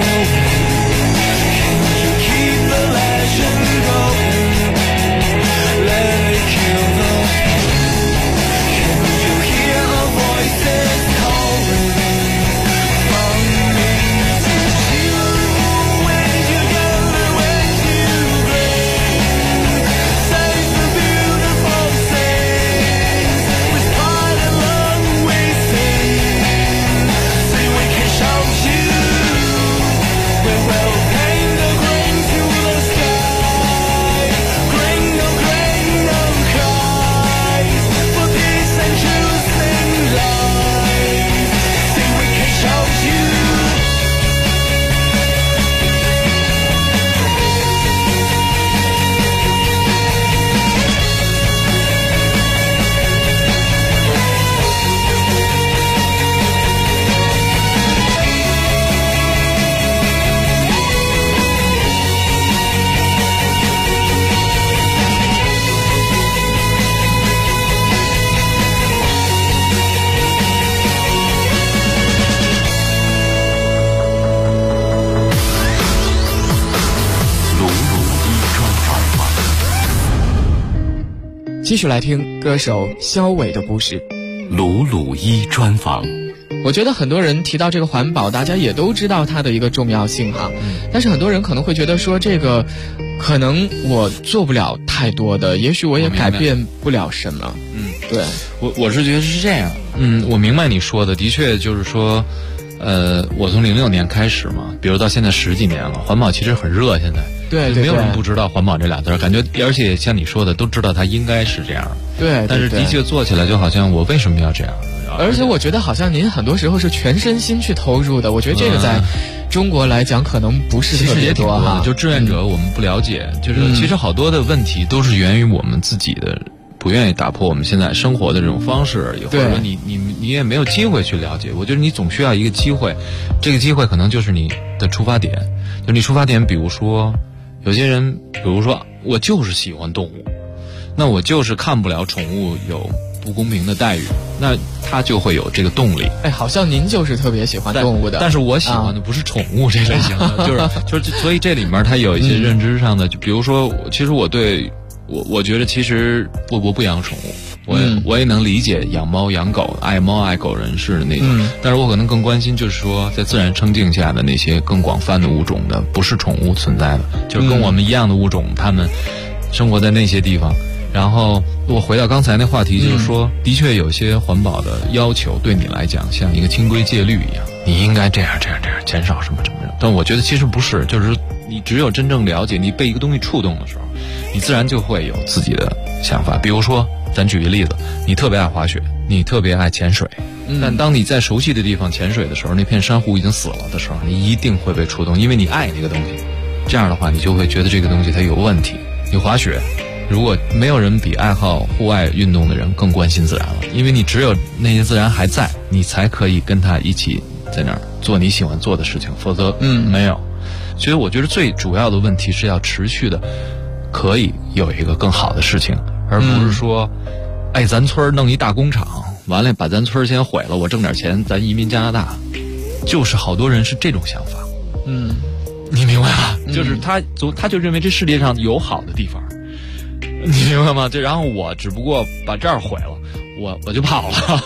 you keep the legend going? Let it kill the pain. Can you hear our voices calling from me to you? When you go and when you bring, save the beautiful things. With pride and love we sing. Say we can show you. We will paint the green to the sky. Green, no cries. For peace and truth in life. See, we can show you. 继续来听歌手肖伟的故事。 鲁鲁伊专访。 我觉得很多人提到这个环保，大家也都知道它的一个重要性哈。但是很多人可能会觉得说，这个可能我做不了太多的，也许我也改变不了什么。对， 我是觉得是这样。我明白你说的，的确就是说，我从06年开始嘛，比如到现在10几年了，环保其实很热，现在。 对， 没有人不知道环保这俩字，感觉而且像你说的，都知道它应该是这样。 对， 但是的确做起来就好像我为什么要这样？ 而且我觉得好像您很多时候是全身心去投入的，我觉得这个在中国来讲可能不是特别多哈。 就志愿者我们不了解，就是其实好多的问题都是源于我们自己的不愿意打破我们现在生活的这种方式，或者说你也没有机会去了解。我觉得你总需要一个机会，这个机会可能就是你的出发点。就你出发点，比如说有些人，比如说我就是喜欢动物，那我就是看不了宠物有不公平的待遇，那他就会有这个动力。 哎，好像您就是特别喜欢动物的， 但是我喜欢的不是宠物这类型的，就是所以这里面它有一些认知上的，就比如说，其实我觉得其实我不养宠物，我也能理解养猫养狗爱猫爱狗人士的那种，但是我可能更关心就是说在自然生境下的那些更广泛的物种的，不是宠物存在的，就是跟我们一样的物种，它们生活在那些地方。然后我回到刚才那话题，就是说，的确有些环保的要求对你来讲像一个清规戒律一样，你应该这样减少什么。但我觉得其实不是，就是你只有真正了解，你被一个东西触动的时候，你自然就会有自己的想法。比如说，咱举个例子，你特别爱滑雪，你特别爱潜水，但当你在熟悉的地方潜水的时候，那片珊瑚已经死了的时候，你一定会被触动，因为你爱那个东西。这样的话，你就会觉得这个东西它有问题。你滑雪，如果没有人比爱好户外运动的人更关心自然了，因为你只有那些自然还在，你才可以跟他一起在那儿做你喜欢做的事情，否则没有。所以我觉得最主要的问题是要持续的可以有一个更好的事情，而不是说哎咱村弄一大工厂，完了把咱村先毁了，我挣点钱咱移民加拿大。就是好多人是这种想法，你明白吗？就是他就认为这世界上有好的地方，你明白吗？然后我只不过把这儿毁了，我就跑了。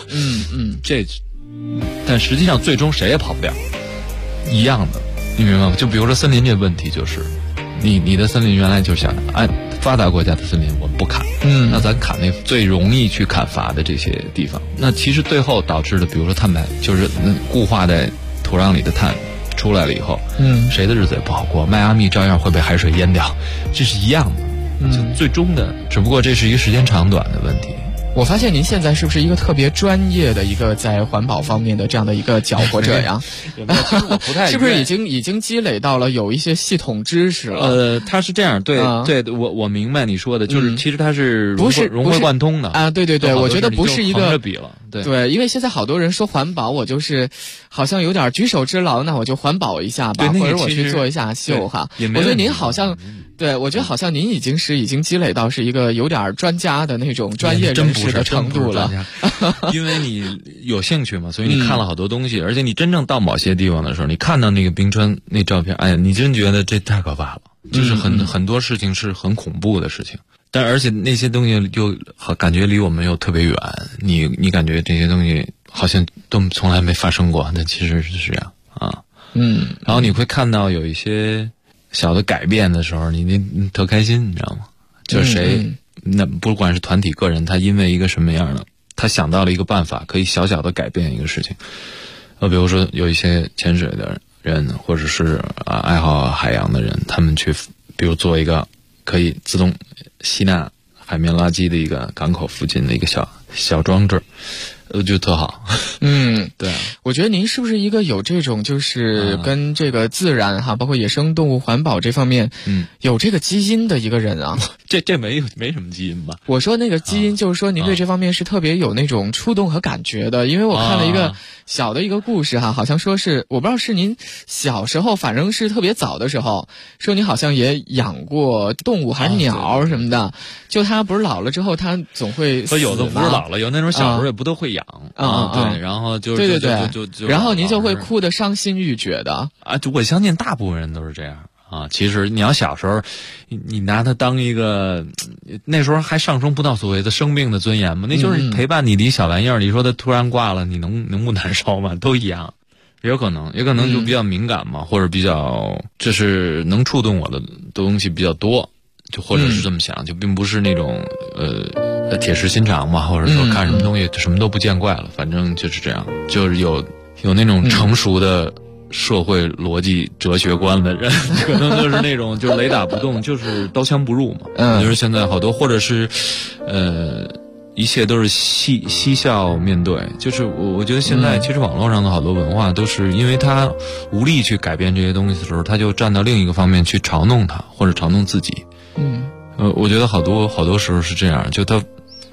但实际上最终谁也跑不掉，一样的，你明白吗？就比如说森林这问题，就是你的森林原来就想按发达国家的森林我们不砍，那咱砍那最容易去砍伐的这些地方，那其实最后导致的，比如说碳排，就是固化在土壤里的碳出来了以后，谁的日子也不好过，迈阿密照样会被海水淹掉，这是一样的。就最终的，只不过这是一个时间长短的问题。 我发现您现在是不是一个特别专业的一个在环保方面的这样的一个搅和者呀？ 我不太是不是已经积累到了有一些系统知识了？ 它是这样，对，我明白你说的，就是其实它是融会贯通的啊，对，我觉得不是一个比了， 对，因为现在好多人说环保，我就是好像有点举手之劳，那我就环保一下吧，或者我去做一下秀哈。我觉得您好像。对，我觉得好像您已经积累到是一个有点专家的那种专业人士的程度了。 因为你有兴趣嘛，所以你看了好多东西，而且你真正到某些地方的时候，你看到那个冰川那照片，哎呀，你真觉得这太可怕了，就是很多事情是很恐怖的事情。但而且那些东西又感觉离我们又特别远，你感觉这些东西好像都从来没发生过，但其实是这样啊。然后你会看到有一些小的改变的时候，你特开心，你知道吗？就是谁，那不管是团体个人，他因为一个什么样的，他想到了一个办法，可以小小的改变一个事情。比如说有一些潜水的人，或者是爱好海洋的人，他们去，比如做一个可以自动吸纳海绵垃圾的一个港口附近的一个小装置。我觉得特好。 对，我觉得您是不是一个有这种就是跟这个自然哈，包括野生动物环保这方面，有这个基因的一个人啊？ 这没什么基因吧？ 我说那个基因就是说您对这方面是特别有那种触动和感觉的，因为我看了一个小的一个故事哈，好像说是我不知道是您小时候，反正是特别早的时候，说您好像也养过动物还是鸟什么的，就他不是老了之后他总会死吗？ 有的不是老了，有那种小时候也不都会养对，然后就对，然后您就会哭得伤心欲绝的啊！我相信大部分人都是这样啊。其实你要小时候，你拿它当一个，那时候还上升不到所谓的生命的尊严嘛，那就是陪伴你的一小玩意儿。你说它突然挂了，你能不难受吗？都一样，也可能就比较敏感嘛，或者比较就是能触动我的东西比较多，就或者是这么想，就并不是那种铁石心肠嘛，或者说看什么东西什么都不见怪了，反正就是这样，就是有那种成熟的社会逻辑哲学观的人，可能就是那种就雷打不动，就是刀枪不入嘛。就是现在好多，或者是一切都是嬉笑面对。就是我觉得现在其实网络上的好多文化都是因为他无力去改变这些东西的时候，他就站到另一个方面去嘲弄他，或者嘲弄自己。我觉得好多时候是这样，就他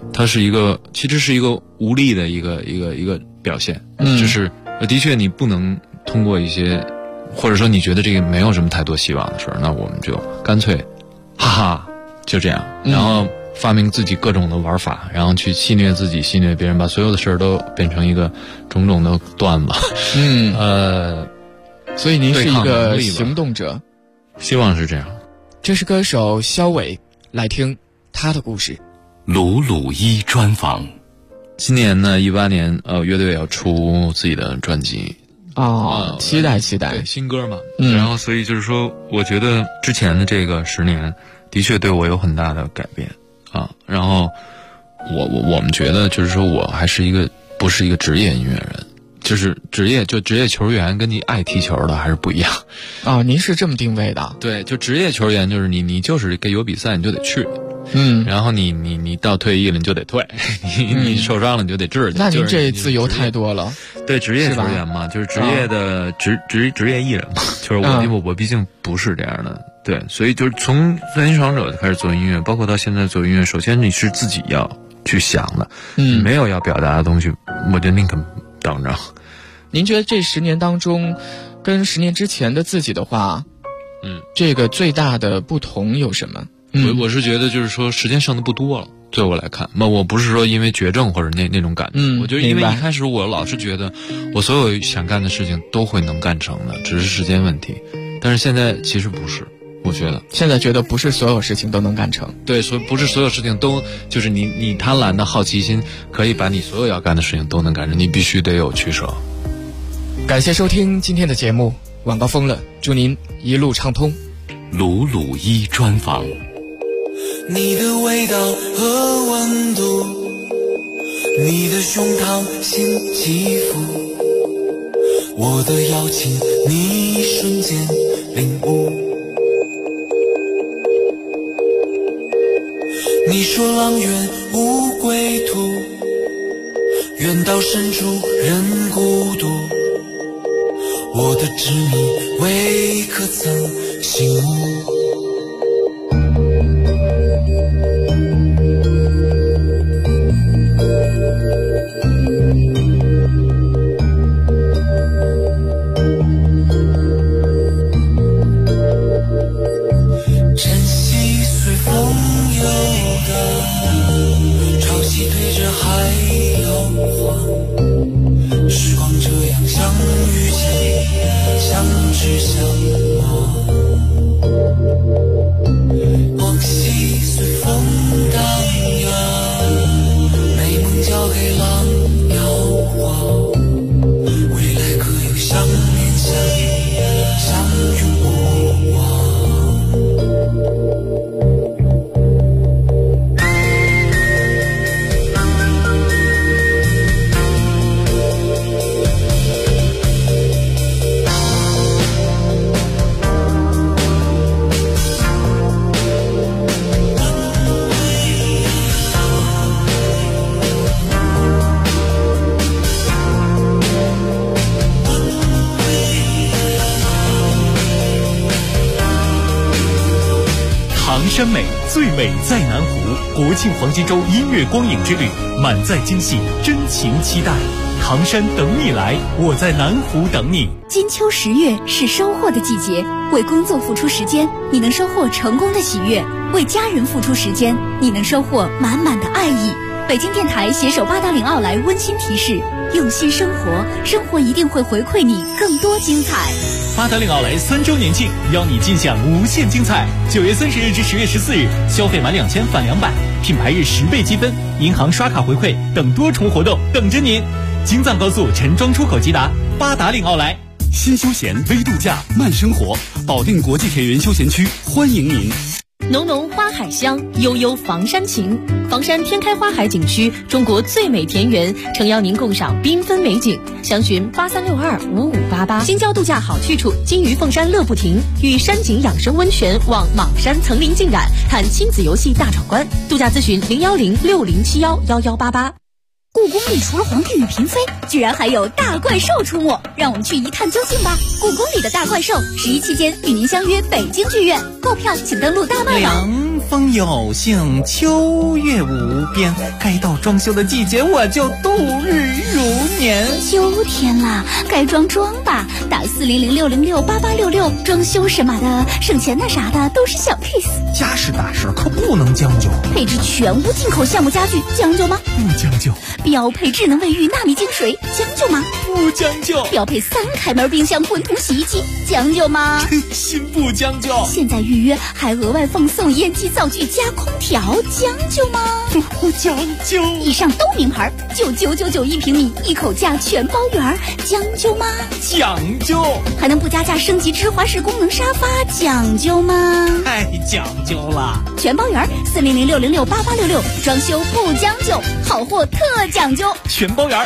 它是一个其实是一个无力的一个表现，就是的确你不能通过一些，或者说你觉得这个没有什么太多希望的事儿，那我们就干脆哈哈就这样，然后发明自己各种的玩法，然后去戏谑自己，戏谑别人，把所有的事儿都变成一个种种的段子。 所以您是一个行动者， 希望是这样。 这是歌手肖伟，来听他的故事。 鲁鲁一专访。 今年呢，18年，乐队要出自己的专辑。 期待对，新歌嘛。然后所以就是说，我觉得之前的这个10年的确对我有很大的改变啊。然后我们觉得就是说我还是不是一个职业音乐人，就是职业球员跟你爱踢球的还是不一样。 您是这么定位的？ 对，就职业球员就是你就是有比赛你就得去。然后你到退役了你就得退，你受伤了你就得治去。 那您这自由太多了。 对，职业球员嘛，就是职业的职业艺人嘛，就是我毕竟不是这样的。对，所以就是从在新闯者就开始做音乐，包括到现在做音乐，首先你是自己要去想的，没有要表达的东西，我就宁肯等着。 您觉得这10年当中，跟10年之前的自己的话，这个最大的不同有什么？ 我是觉得就是说时间剩的不多了，对我来看，我不是说因为绝症或者那种感觉，我觉得因为一开始我老是觉得我所有想干的事情都会能干成的，只是时间问题。但是现在其实不是，我觉得现在觉得不是所有事情都能干成。 对，不是所有事情都就是你贪婪的好奇心可以把你所有要干的事情都能干成，你必须得有取舍。 感谢收听今天的节目，晚高峰了，祝您一路畅通。 鲁鲁一专访。 你的味道和温度，你的胸膛心起伏，我的邀请你一瞬间领悟。你说浪远无归途，远到深处人孤独，我的执迷未可曾醒悟。 山美最美在南湖，国庆黄金周音乐光影之旅，满载惊喜，真情期待。唐山等你来，我在南湖等你。 金秋10月是收获的季节，为工作付出时间，你能收获成功的喜悦；为家人付出时间，你能收获满满的爱意。北京电台携手8达岭奥莱温馨提示：用心生活，生活一定会回馈你更多精彩。 8达岭奥莱3周年庆，邀你尽享无限精彩。9月30日至10月14日，消费满2000返200，品牌日10倍积分，银行刷卡回馈等多重活动等着您。京藏高速陈庄出口即达，8达岭奥莱。 新休闲微度假慢生活，保定国际田园休闲区欢迎您。 浓浓花海香，悠悠房山情。房山天开花海景区，中国最美田园，诚邀您共赏缤纷美景。详询83625588。新郊度假好去处，金鱼凤山乐不停，与山景养生温泉望莽山层林尽染，看亲子游戏大闯关。度假咨询01060711188。 故宫里除了皇帝与嫔妃，居然还有大怪兽出没，让我们去一探究竟吧！故宫里的大怪兽，11期间与您相约北京剧院，购票请登录大麦网。 风有幸，秋月无边，该到装修的季节，我就度日如年。 秋天啦，该装吧，打4006068866，装修什么的，省钱的啥的都是小 case。 家事大事可不能将就， 配置全屋进口橡木家具，将就吗？ 不将就。 标配智能卫浴纳米净水，将就吗？ 不将就。 标配3开门冰箱滚筒洗衣机，将就吗？ 真心不将就。 现在预约还额外奉送烟机灶具加空调，将就吗？ 不将就。 以上都名牌，就999一平米，一口价全包圆，将就吗？ 讲究。 还能不加价升级芝华士功能沙发，讲究吗？ 太讲究了。 全包圆，4006068866，装修不将就，好货特讲究。 全包圆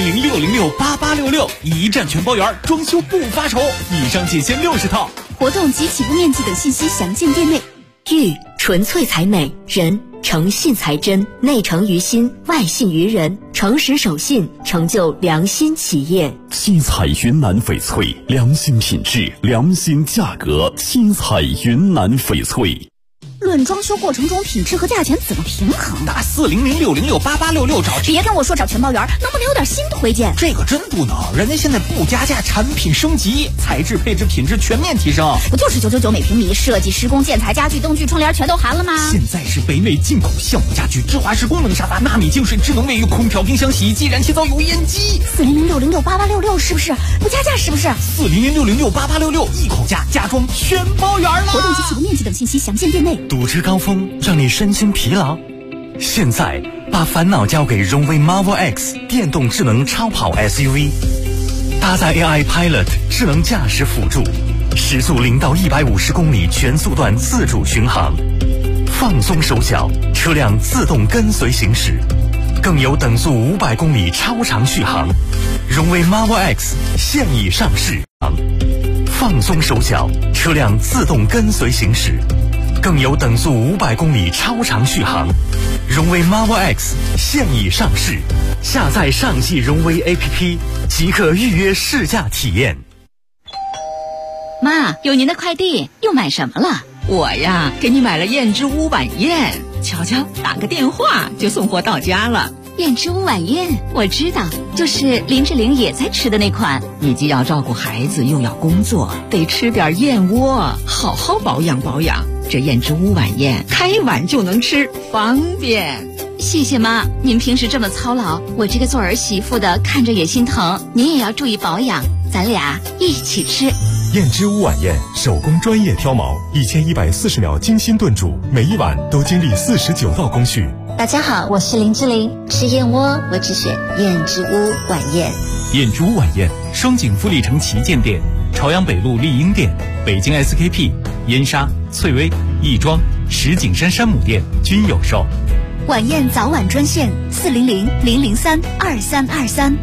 ，4006068866，一站全包圆，装修不发愁。以上仅限60套。 活动及起步面积等信息详见店内。 玉纯粹才美，人诚信才真，内诚于心，外信于人，诚实守信，成就良心企业。 七彩云南翡翠，良心品质，良心价格。七彩云南翡翠。 论装修过程中品质和价钱怎么平衡？ 打4006068866找。 别跟我说找全包圆，能不能有点新推荐？ 这个真不能，人家现在不加价，产品升级，材质、配置、品质全面提升。 不就是999每平米，设计、施工、建材、家具、灯具、窗帘全都含了吗？ 现在是北美进口橡木家具、芝华士功能沙发、纳米净水、智能卫浴、空调、冰箱、洗衣机、燃气灶、油烟机。 4006068866是不是？不加价是不是 ？4006068866，一口价，家装全包圆了。 活动及起步面积等信息详见店内。 堵车高峰让你身心疲劳，现在把烦恼交给荣威 Marvel X 电动智能超跑 SUV， 搭载 AI Pilot 智能驾驶辅助，时速0到150公里全速段自主巡航，放松手脚，车辆自动跟随行驶，更有等速500公里超长续航。荣威 Marvel X 现已上市，放松手脚，车辆自动跟随行驶，更有等速500公里超长续航。荣威 Marvel X 现已上市，下载上汽荣威 APP 即可预约试驾体验。 妈，有您的快递，又买什么了？ 我呀，给你买了燕之屋晚宴，瞧瞧，打个电话就送货到家了。 燕之屋晚宴，我知道，就是林志玲也在吃的那款。 你既要照顾孩子，又要工作，得吃点燕窝，好好保养保养。这燕之屋晚宴，开碗就能吃，方便。 谢谢妈，您平时这么操劳，我这个做儿媳妇的看着也心疼。您也要注意保养，咱俩一起吃。 燕之屋晚宴，手工专业挑毛，1140秒精心炖煮，每一碗都经历49道工序。 大家好，我是林志玲，吃燕窝我只选燕之屋晚宴。 燕之屋晚宴，双井富力城旗舰店、朝阳北路丽婴店、北京 SKP、燕莎、翠微、亦庄、石景山山姆店均有售。 晚宴早晚专线400-003-2323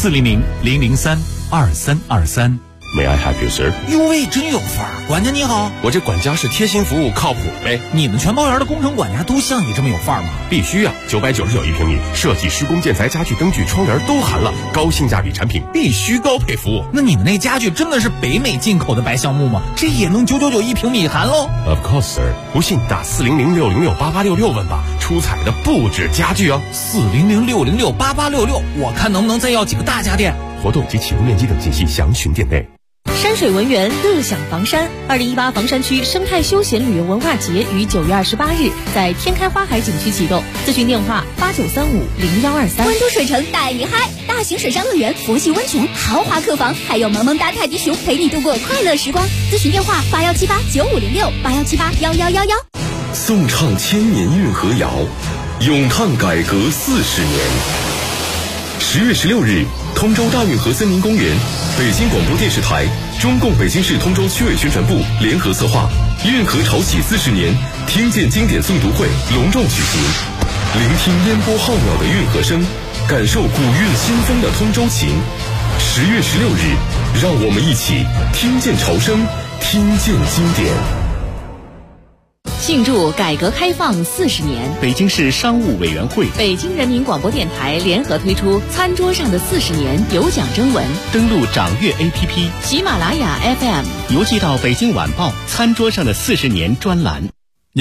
400-003-2323。 May I help you, sir？ 哟喂，真有范儿！管家你好， 我这管家是贴心服务，靠谱呗。 你们全包圆的工程管家都像你这么有范儿吗？ 必须啊！999一平米，设计、施工、建材、家具、灯具、窗帘都含了，高性价比产品，必须高配服务。 那你们那家具真的是北美进口的白橡木吗？这也能999一平米含喽 ？Of course, sir。不信打4006068866问吧，出彩的不止家具哦。 4006068866，我看能不能再要几个大家电。 活动及起步面积等信息详询店内。 山水文园乐享房山2018房山区生态休闲旅游文化节于9月28日在天开花海景区启动，咨询电话89350123。 温都水城带你嗨，大型水上乐园、佛系温泉、豪华客房，还有萌萌哒泰迪熊陪你度过快乐时光。咨询电话81789506，81781111。 颂唱千年运河谣，咏叹改革40年。10月16日，通州大运河森林公园，北京广播电视台、中共北京市通州区委宣传部联合策划运河潮起40年听见经典诵读会隆重举行，聆听烟波浩渺的运河声，感受古韵新风的通州情。10月16日，让我们一起听见潮声，听见经典。 庆祝改革开放40年， 北京市商务委员会、 北京人民广播电台联合推出餐桌上的40年有奖征文， 登录掌阅 APP、 喜马拉雅 FM， 邮寄到北京晚报餐桌上的40年专栏。